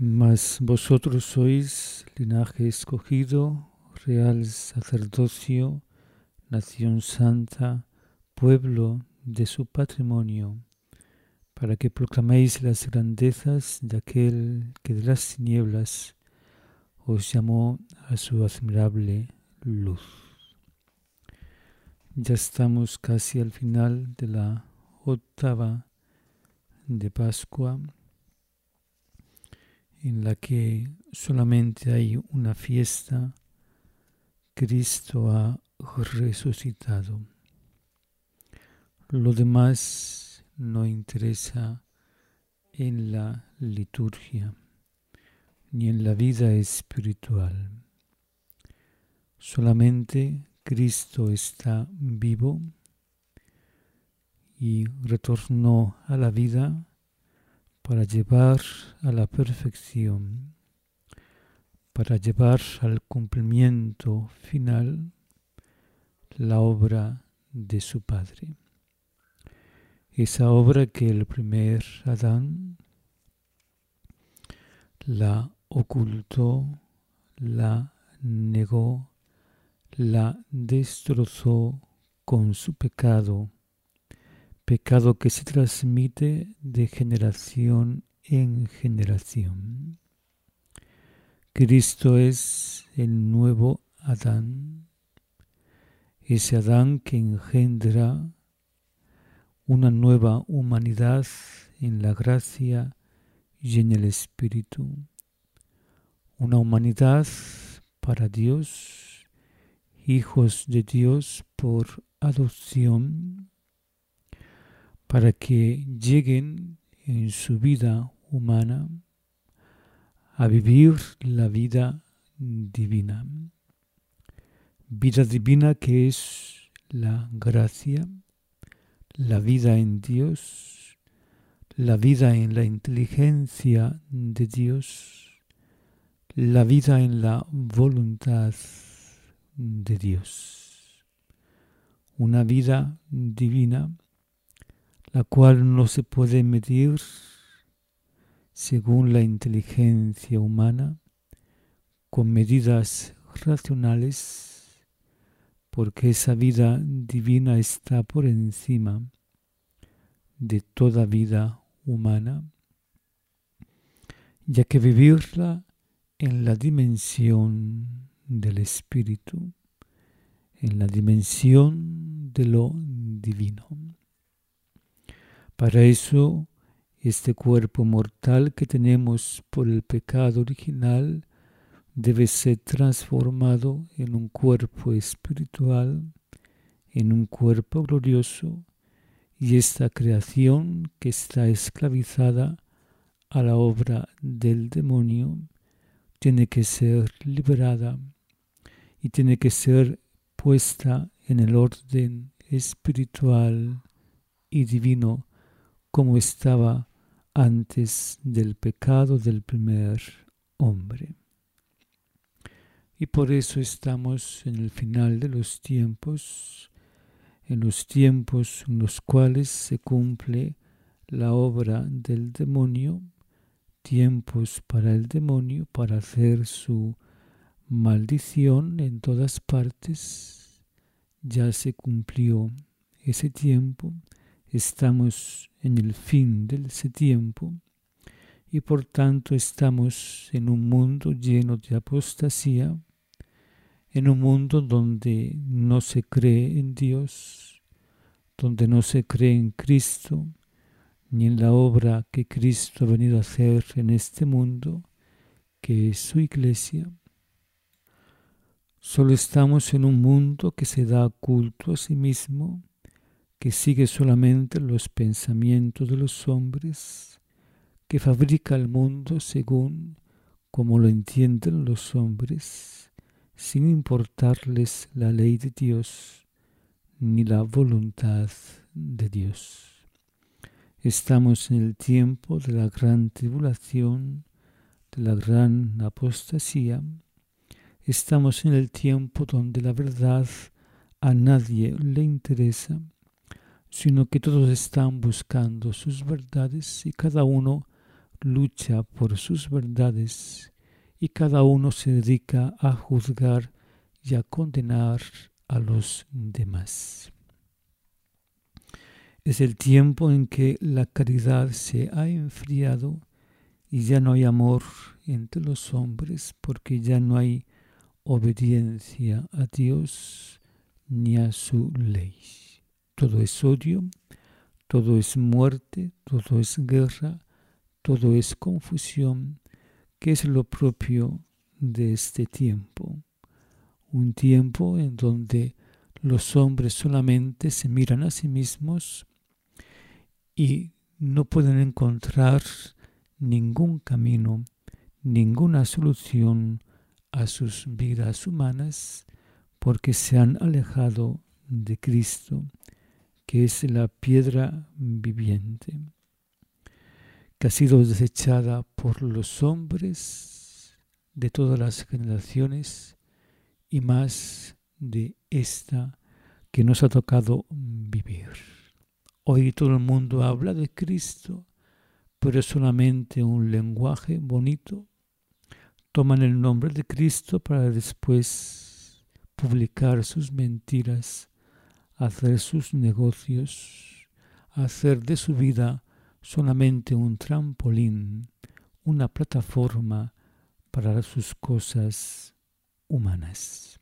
Mas vosotros sois linaje escogido, real sacerdocio, nación santa, pueblo de su patrimonio, para que proclaméis las grandezas de aquel que de las tinieblas os llamó a su admirable luz. Ya estamos casi al final de la octava de Pascua, en la que solamente hay una fiesta. Cristo ha resucitado. Lo demás no interesa en la liturgia ni en la vida espiritual. Solamente Cristo está vivo y retornó a la vida para llevar a la perfección, para llevar al cumplimiento final la obra de su Padre. Esa obra que el primer Adán la ocultó, la negó, la destrozó con su pecado, pecado que se transmite de generación en generación. Cristo es el nuevo Adán, ese Adán que engendra una nueva humanidad en la gracia y en el Espíritu. Una humanidad para Dios, hijos de Dios por adopción, para que lleguen en su vida humana a vivir la vida divina. Vida divina que es la gracia, la vida en Dios, la vida en la inteligencia de Dios, la vida en la voluntad de Dios. Una vida divina, la cual no se puede medir según la inteligencia humana, con medidas racionales, porque esa vida divina está por encima de toda vida humana, ya que vivirla en la dimensión del Espíritu, en la dimensión de lo divino. Para eso, este cuerpo mortal que tenemos por el pecado original debe ser transformado en un cuerpo espiritual, en un cuerpo glorioso, y esta creación que está esclavizada a la obra del demonio tiene que ser liberada y tiene que ser puesta en el orden espiritual y divino como estaba antes del pecado del primer hombre. Y por eso estamos en el final de los tiempos, en los tiempos en los cuales se cumple la obra del demonio, tiempos para el demonio, para hacer su maldición en todas partes. Ya se cumplió ese tiempo, estamos en el fin de ese tiempo y por tanto estamos en un mundo lleno de apostasía, en un mundo donde no se cree en Dios, donde no se cree en Cristo, ni en la obra que Cristo ha venido a hacer en este mundo, que es su iglesia. Solo estamos en un mundo que se da culto a sí mismo, que sigue solamente los pensamientos de los hombres, que fabrica el mundo según como lo entienden los hombres, sin importarles la ley de Dios ni la voluntad de Dios. Estamos en el tiempo de la gran tribulación, de la gran apostasía. Estamos en el tiempo donde la verdad a nadie le interesa, sino que todos están buscando sus verdades y cada uno lucha por sus verdades y cada uno se dedica a juzgar y a condenar a los demás. Es el tiempo en que la caridad se ha enfriado y ya no hay amor entre los hombres, porque ya no hay obediencia a Dios ni a su ley. Todo es odio, todo es muerte, todo es guerra, todo es confusión, que es lo propio de este tiempo. Un tiempo en donde los hombres solamente se miran a sí mismos y no pueden encontrar ningún camino, ninguna solución a sus vidas humanas, porque se han alejado de Cristo, que es la piedra viviente, que ha sido desechada por los hombres de todas las generaciones y más de esta que nos ha tocado vivir. Hoy todo el mundo habla de Cristo, pero es solamente un lenguaje bonito. Toman el nombre de Cristo para después publicar sus mentiras, hacer sus negocios, hacer de su vida solamente un trampolín, una plataforma para sus cosas humanas.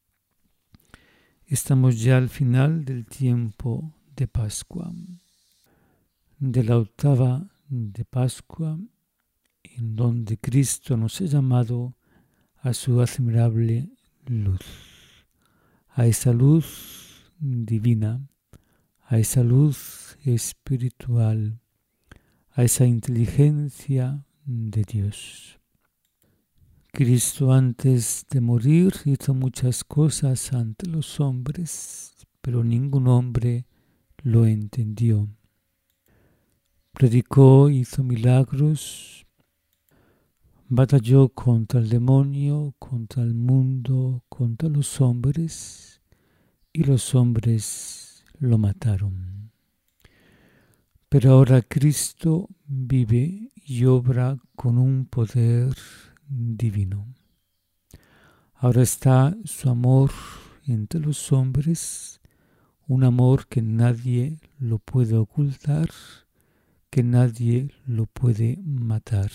Estamos ya al final del tiempo de Pascua, de la octava de Pascua, en donde Cristo nos ha llamado a su admirable luz, a esa luz divina, a esa luz espiritual, a esa inteligencia de Dios. Cristo antes de morir hizo muchas cosas ante los hombres, pero ningún hombre lo entendió. Predicó, hizo milagros, batalló contra el demonio, contra el mundo, contra los hombres, y los hombres lo mataron. Pero ahora Cristo vive y obra con un poder divino. Ahora está su amor entre los hombres, un amor que nadie lo puede ocultar, que nadie lo puede matar.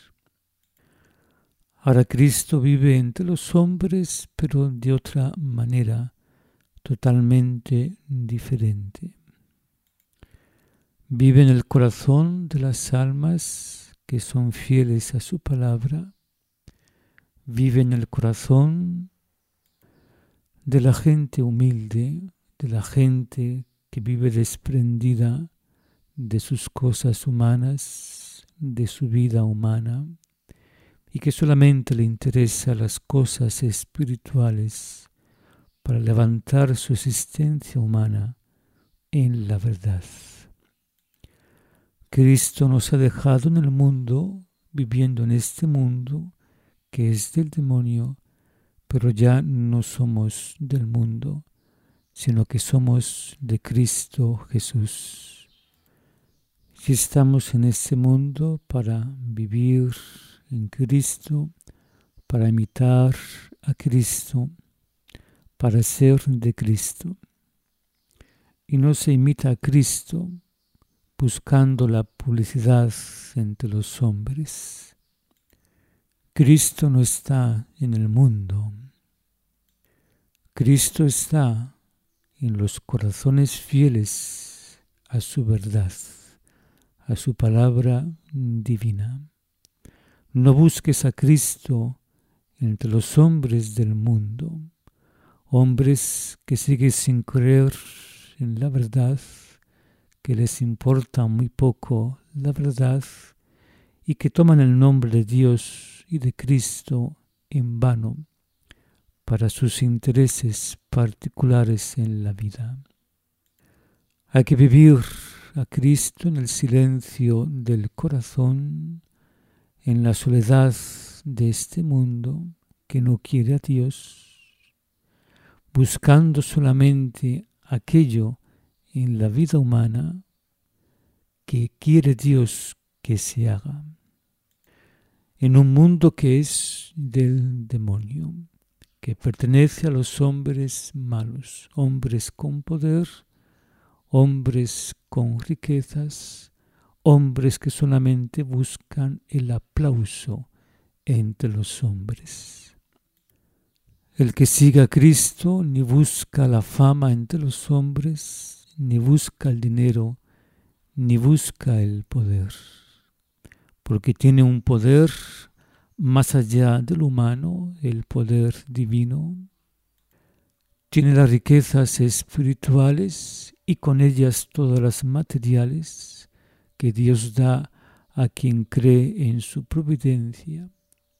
Ahora Cristo vive entre los hombres, pero de otra manera, totalmente diferente. Vive en el corazón de las almas que son fieles a su palabra. Vive en el corazón de la gente humilde, de la gente que vive desprendida de sus cosas humanas, de su vida humana, y que solamente le interesan las cosas espirituales para levantar su existencia humana en la verdad. Cristo nos ha dejado en el mundo, viviendo en este mundo que es del demonio, pero ya no somos del mundo, sino que somos de Cristo Jesús. Si estamos en este mundo para vivir en Cristo, para imitar a Cristo, para ser de Cristo. Y no se imita a Cristo buscando la publicidad entre los hombres. Cristo no está en el mundo. Cristo está en los corazones fieles a su verdad, a su palabra divina. No busques a Cristo entre los hombres del mundo, hombres que siguen sin creer en la verdad, que les importa muy poco la verdad y que toman el nombre de Dios y de Cristo en vano para sus intereses particulares en la vida. Hay que vivir a Cristo en el silencio del corazón, en la soledad de este mundo que no quiere a Dios, buscando solamente aquello en la vida humana que quiere Dios que se haga. en un mundo que es del demonio, que pertenece a los hombres malos, hombres con poder, hombres con riquezas, hombres que solamente buscan el aplauso entre los hombres. El que siga a Cristo ni busca la fama entre los hombres, ni busca el dinero, ni busca el poder, porque tiene un poder más allá del humano, el poder divino. Tiene las riquezas espirituales y con ellas todas las materiales que Dios da a quien cree en su providencia.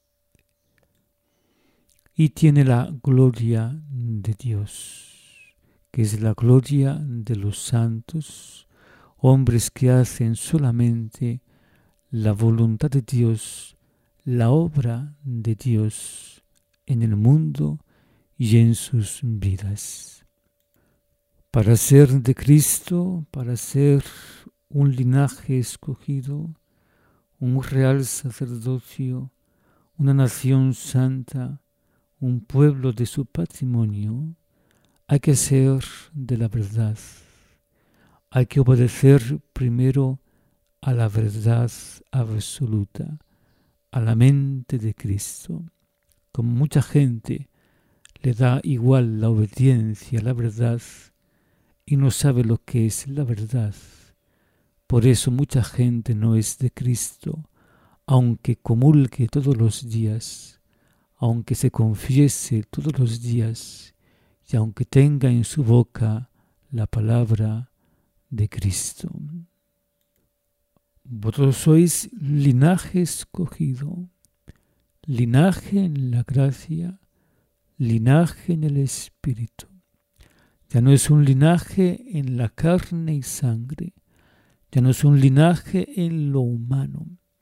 Y tiene la gloria de Dios, que es la gloria de los santos, hombres que hacen solamente la voluntad de Dios, la obra de Dios en el mundo y en sus vidas. Para ser de Cristo, para ser un linaje escogido, un real sacerdocio, una nación santa, un pueblo de su patrimonio, hay que ser de la verdad. Hay que obedecer primero a la verdad absoluta, a la mente de Cristo. Como mucha gente le da igual la obediencia a la verdad y no sabe lo que es la verdad. Por eso mucha gente no es de Cristo, aunque comulgue todos los días, aunque se confiese todos los días y aunque tenga en su boca la palabra de Cristo. Vosotros sois linaje escogido, linaje en la gracia, linaje en el Espíritu. Ya no es un linaje en la carne y sangre, ya no es un linaje en lo humano.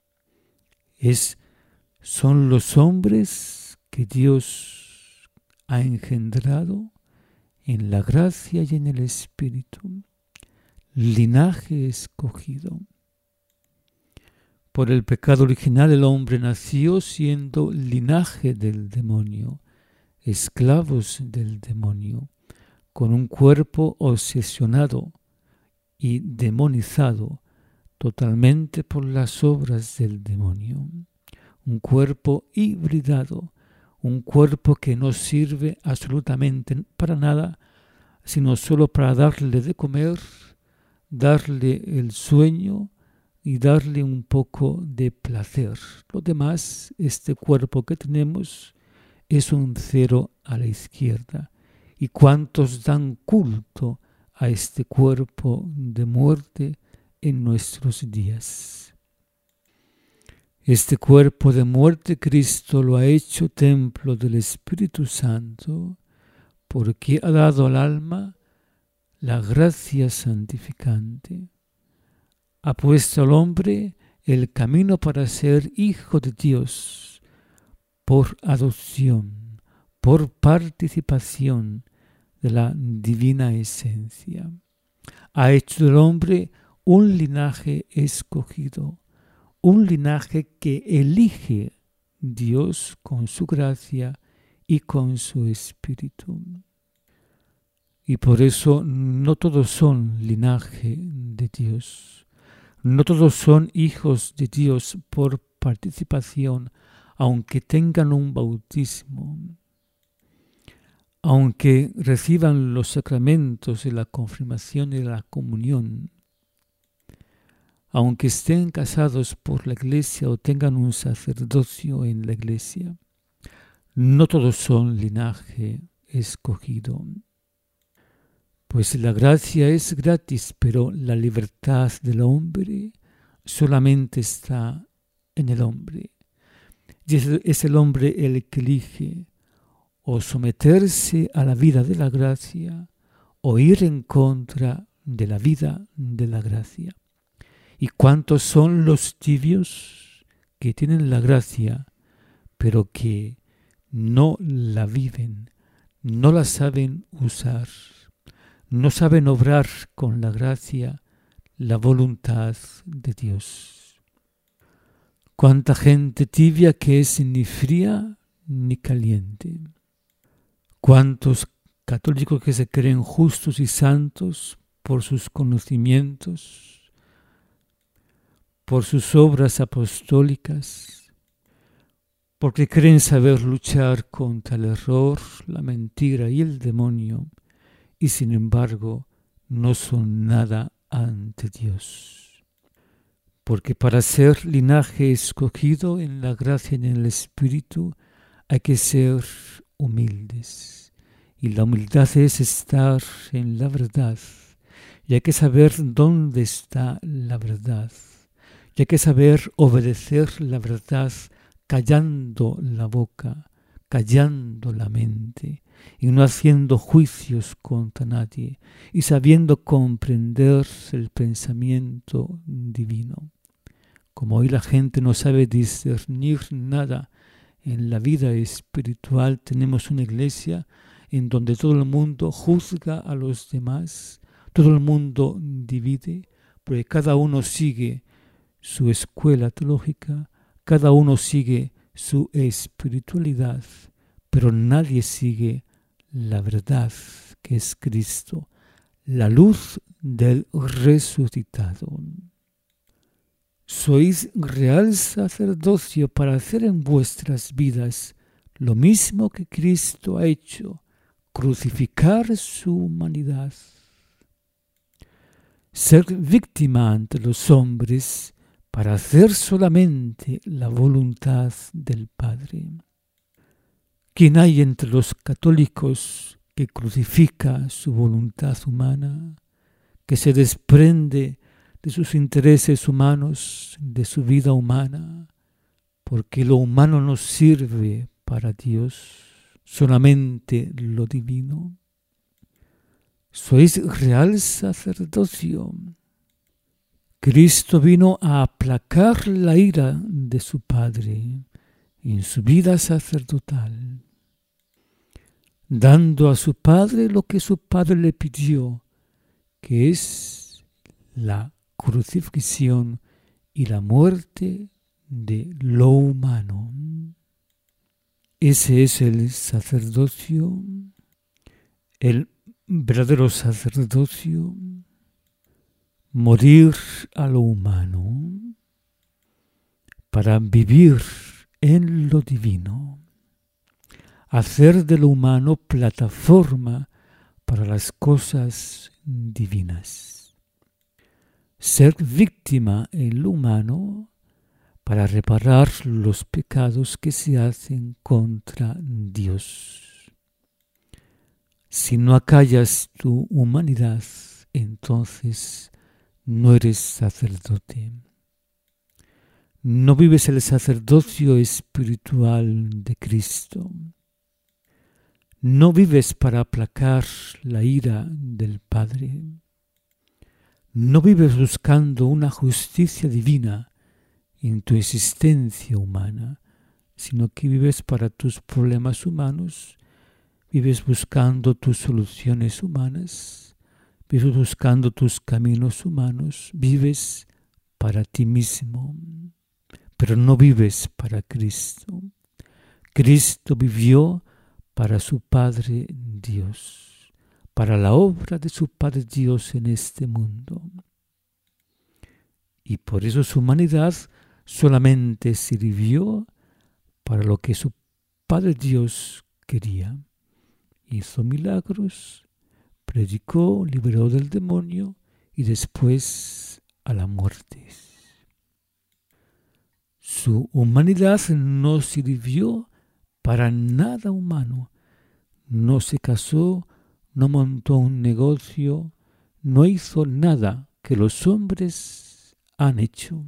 Son los hombres que Dios ha engendrado en la gracia y en el Espíritu. Linaje escogido. Por el pecado original el hombre nació siendo linaje del demonio, esclavos del demonio, con un cuerpo obsesionado y demonizado totalmente por las obras del demonio. Un cuerpo hibridado, un cuerpo que no sirve absolutamente para nada, sino solo para darle de comer, darle el sueño y darle un poco de placer. Lo demás, este cuerpo que tenemos, es un cero a la izquierda. ¿Y cuántos dan culto a este cuerpo de muerte en nuestros días? Este cuerpo de muerte Cristo lo ha hecho templo del Espíritu Santo, porque ha dado al alma la gracia santificante. Ha puesto al hombre el camino para ser hijo de Dios por adopción, por participación de la divina esencia. Ha hecho del hombre un linaje escogido, un linaje que elige Dios con su gracia y con su espíritu. Y por eso no todos son linaje de Dios. No todos son hijos de Dios por participación, aunque tengan un bautismo, aunque reciban los sacramentos de la confirmación y de la comunión, aunque estén casados por la iglesia o tengan un sacerdocio en la iglesia. No todos son linaje escogido. Pues la gracia es gratis, pero la libertad del hombre solamente está en el hombre. Y es el hombre el que elige o someterse a la vida de la gracia o ir en contra de la vida de la gracia. ¿Y cuántos son los tibios que tienen la gracia, pero que no la viven, no la saben usar, no saben obrar con la gracia la voluntad de Dios? Cuánta gente tibia que es ni fría ni caliente. Cuántos católicos que se creen justos y santos por sus conocimientos, por sus obras apostólicas, porque creen saber luchar contra el error, la mentira y el demonio, y sin embargo no son nada ante Dios. Porque para ser linaje escogido en la gracia y en el Espíritu hay que ser humildes. Y la humildad es estar en la verdad. Y hay que saber dónde está la verdad. Y hay que saber obedecer la verdad callando la boca, callando la mente y no haciendo juicios contra nadie y sabiendo comprender el pensamiento divino. Como hoy la gente no sabe discernir nada en la vida espiritual, tenemos una iglesia en donde todo el mundo juzga a los demás, todo el mundo divide, porque cada uno sigue su escuela teológica, cada uno sigue su espiritualidad, pero nadie sigue la verdad que es Cristo, la luz del resucitado. Sois real sacerdocio para hacer en vuestras vidas lo mismo que Cristo ha hecho, crucificar su humanidad. Ser víctima ante los hombres para hacer solamente la voluntad del Padre. ¿Quién hay entre los católicos que crucifica su voluntad humana, que se desprende de sus intereses humanos, de su vida humana, porque lo humano no sirve para Dios, solamente lo divino? Sois real sacerdocio. Cristo vino a aplacar la ira de su Padre en su vida sacerdotal, dando a su Padre lo que su Padre le pidió, que es la crucifixión y la muerte de lo humano. Ese es el sacerdocio, el verdadero sacerdocio, morir a lo humano para vivir en lo divino, hacer de lo humano plataforma para las cosas divinas, ser víctima en lo humano para reparar los pecados que se hacen contra Dios. Si no acallas tu humanidad, entonces no eres sacerdote. No vives el sacerdocio espiritual de Cristo. No vives para aplacar la ira del Padre. No vives buscando una justicia divina en tu existencia humana, sino que vives para tus problemas humanos, vives buscando tus soluciones humanas, vives buscando tus caminos humanos, vives para ti mismo, pero no vives para Cristo. Cristo vivió para su Padre Dios, para la obra de su Padre Dios en este mundo. Y por eso su humanidad solamente sirvió para lo que su Padre Dios quería. Hizo milagros, predicó, liberó del demonio y después a la muerte. Su humanidad no sirvió para nada humano. No se casó, no montó un negocio, no hizo nada que los hombres han hecho.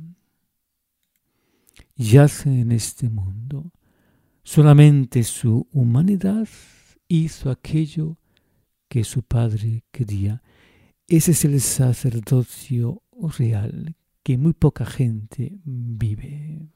Yace en este mundo. Solamente su humanidad hizo aquello que su Padre quería. Ese es el sacerdocio real que muy poca gente vive.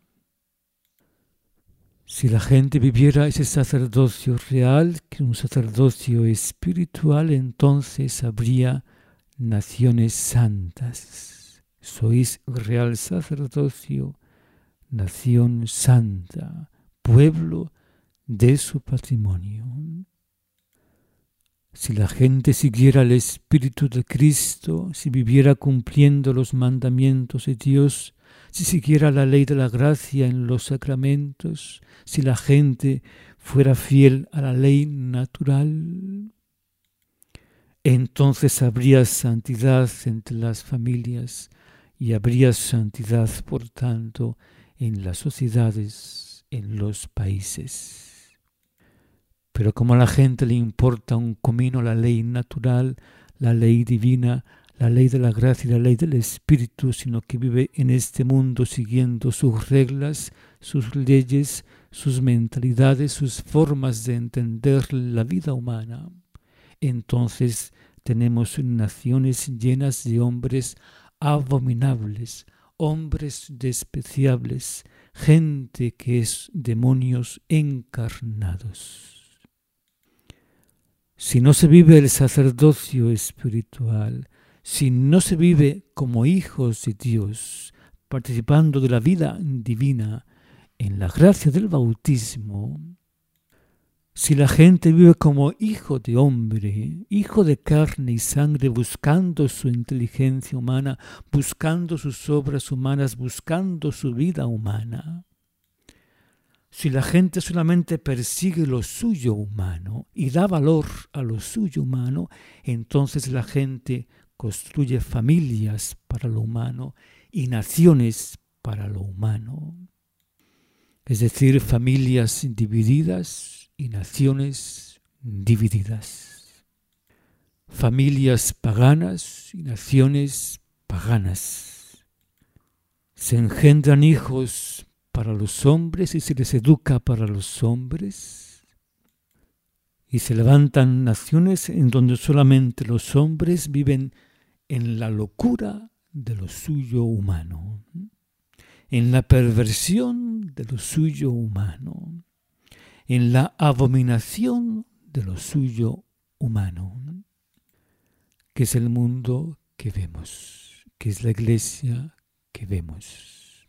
Si la gente viviera ese sacerdocio real, que es un sacerdocio espiritual, entonces habría naciones santas. Sois real sacerdocio, nación santa, pueblo de su patrimonio. Si la gente siguiera el Espíritu de Cristo, si viviera cumpliendo los mandamientos de Dios, si siguiera la ley de la gracia en los sacramentos, si la gente fuera fiel a la ley natural, entonces habría santidad entre las familias y habría santidad, por tanto, en las sociedades, en los países. Pero como a la gente le importa un comino la ley natural, la ley divina, la ley de la gracia y la ley del Espíritu, sino que vive en este mundo siguiendo sus reglas, sus leyes, sus mentalidades, sus formas de entender la vida humana, entonces tenemos naciones llenas de hombres abominables, hombres despreciables, gente que es demonios encarnados. Si no se vive el sacerdocio espiritual, si no se vive como hijos de Dios, participando de la vida divina en la gracia del bautismo, si la gente vive como hijo de hombre, hijo de carne y sangre, buscando su inteligencia humana, buscando sus obras humanas, buscando su vida humana, si la gente solamente persigue lo suyo humano y da valor a lo suyo humano, entonces la gente construye familias para lo humano y naciones para lo humano. Es decir, familias divididas y naciones divididas. Familias paganas y naciones paganas. Se engendran hijos para los hombres y se les educa para los hombres. Y se levantan naciones en donde solamente los hombres viven en la locura de lo suyo humano, en la perversión de lo suyo humano, en la abominación de lo suyo humano, que es el mundo que vemos, que es la iglesia que vemos.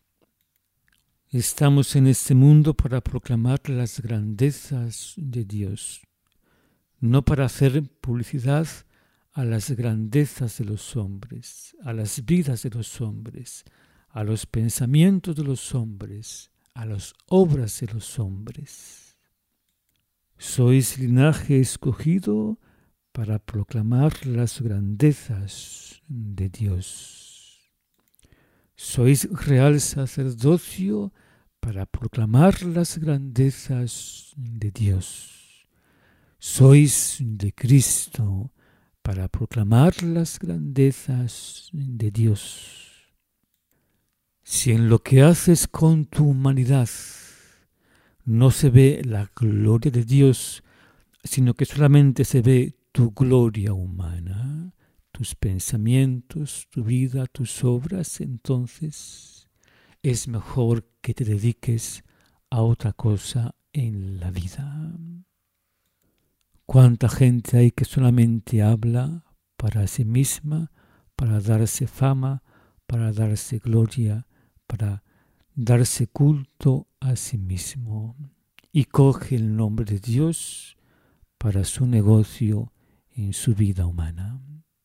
Estamos en este mundo para proclamar las grandezas de Dios, no para hacer publicidad a las grandezas de los hombres, a las vidas de los hombres, a los pensamientos de los hombres, a las obras de los hombres. Sois linaje escogido para proclamar las grandezas de Dios. Sois real sacerdocio para proclamar las grandezas de Dios. Sois de Cristo para proclamar las grandezas de Dios. Si en lo que haces con tu humanidad no se ve la gloria de Dios, sino que solamente se ve tu gloria humana, tus pensamientos, tu vida, tus obras, entonces es mejor que te dediques a otra cosa en la vida. ¿Cuánta gente hay que solamente habla para sí misma, para darse fama, para darse gloria, para darse culto a sí mismo? Y coge el nombre de Dios para su negocio en su vida humana.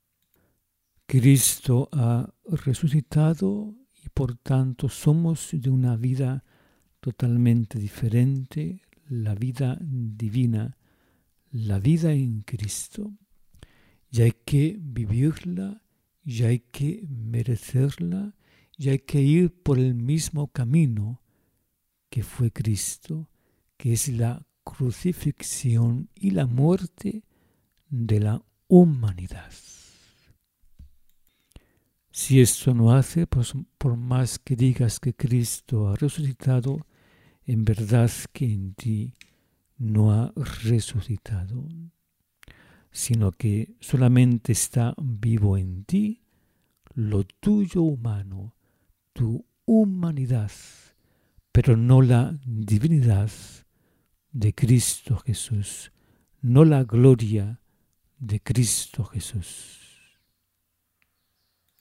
Cristo ha resucitado y por tanto somos de una vida totalmente diferente, la vida divina, la vida en Cristo. Y hay que vivirla, y hay que merecerla, y hay que ir por el mismo camino que fue Cristo, que es la crucifixión y la muerte de la humanidad. Si esto no hace, pues por más que digas que Cristo ha resucitado, en verdad que en ti no ha resucitado, sino que solamente está vivo en ti lo tuyo humano, tu humanidad, pero no la divinidad de Cristo Jesús, no la gloria de Cristo Jesús.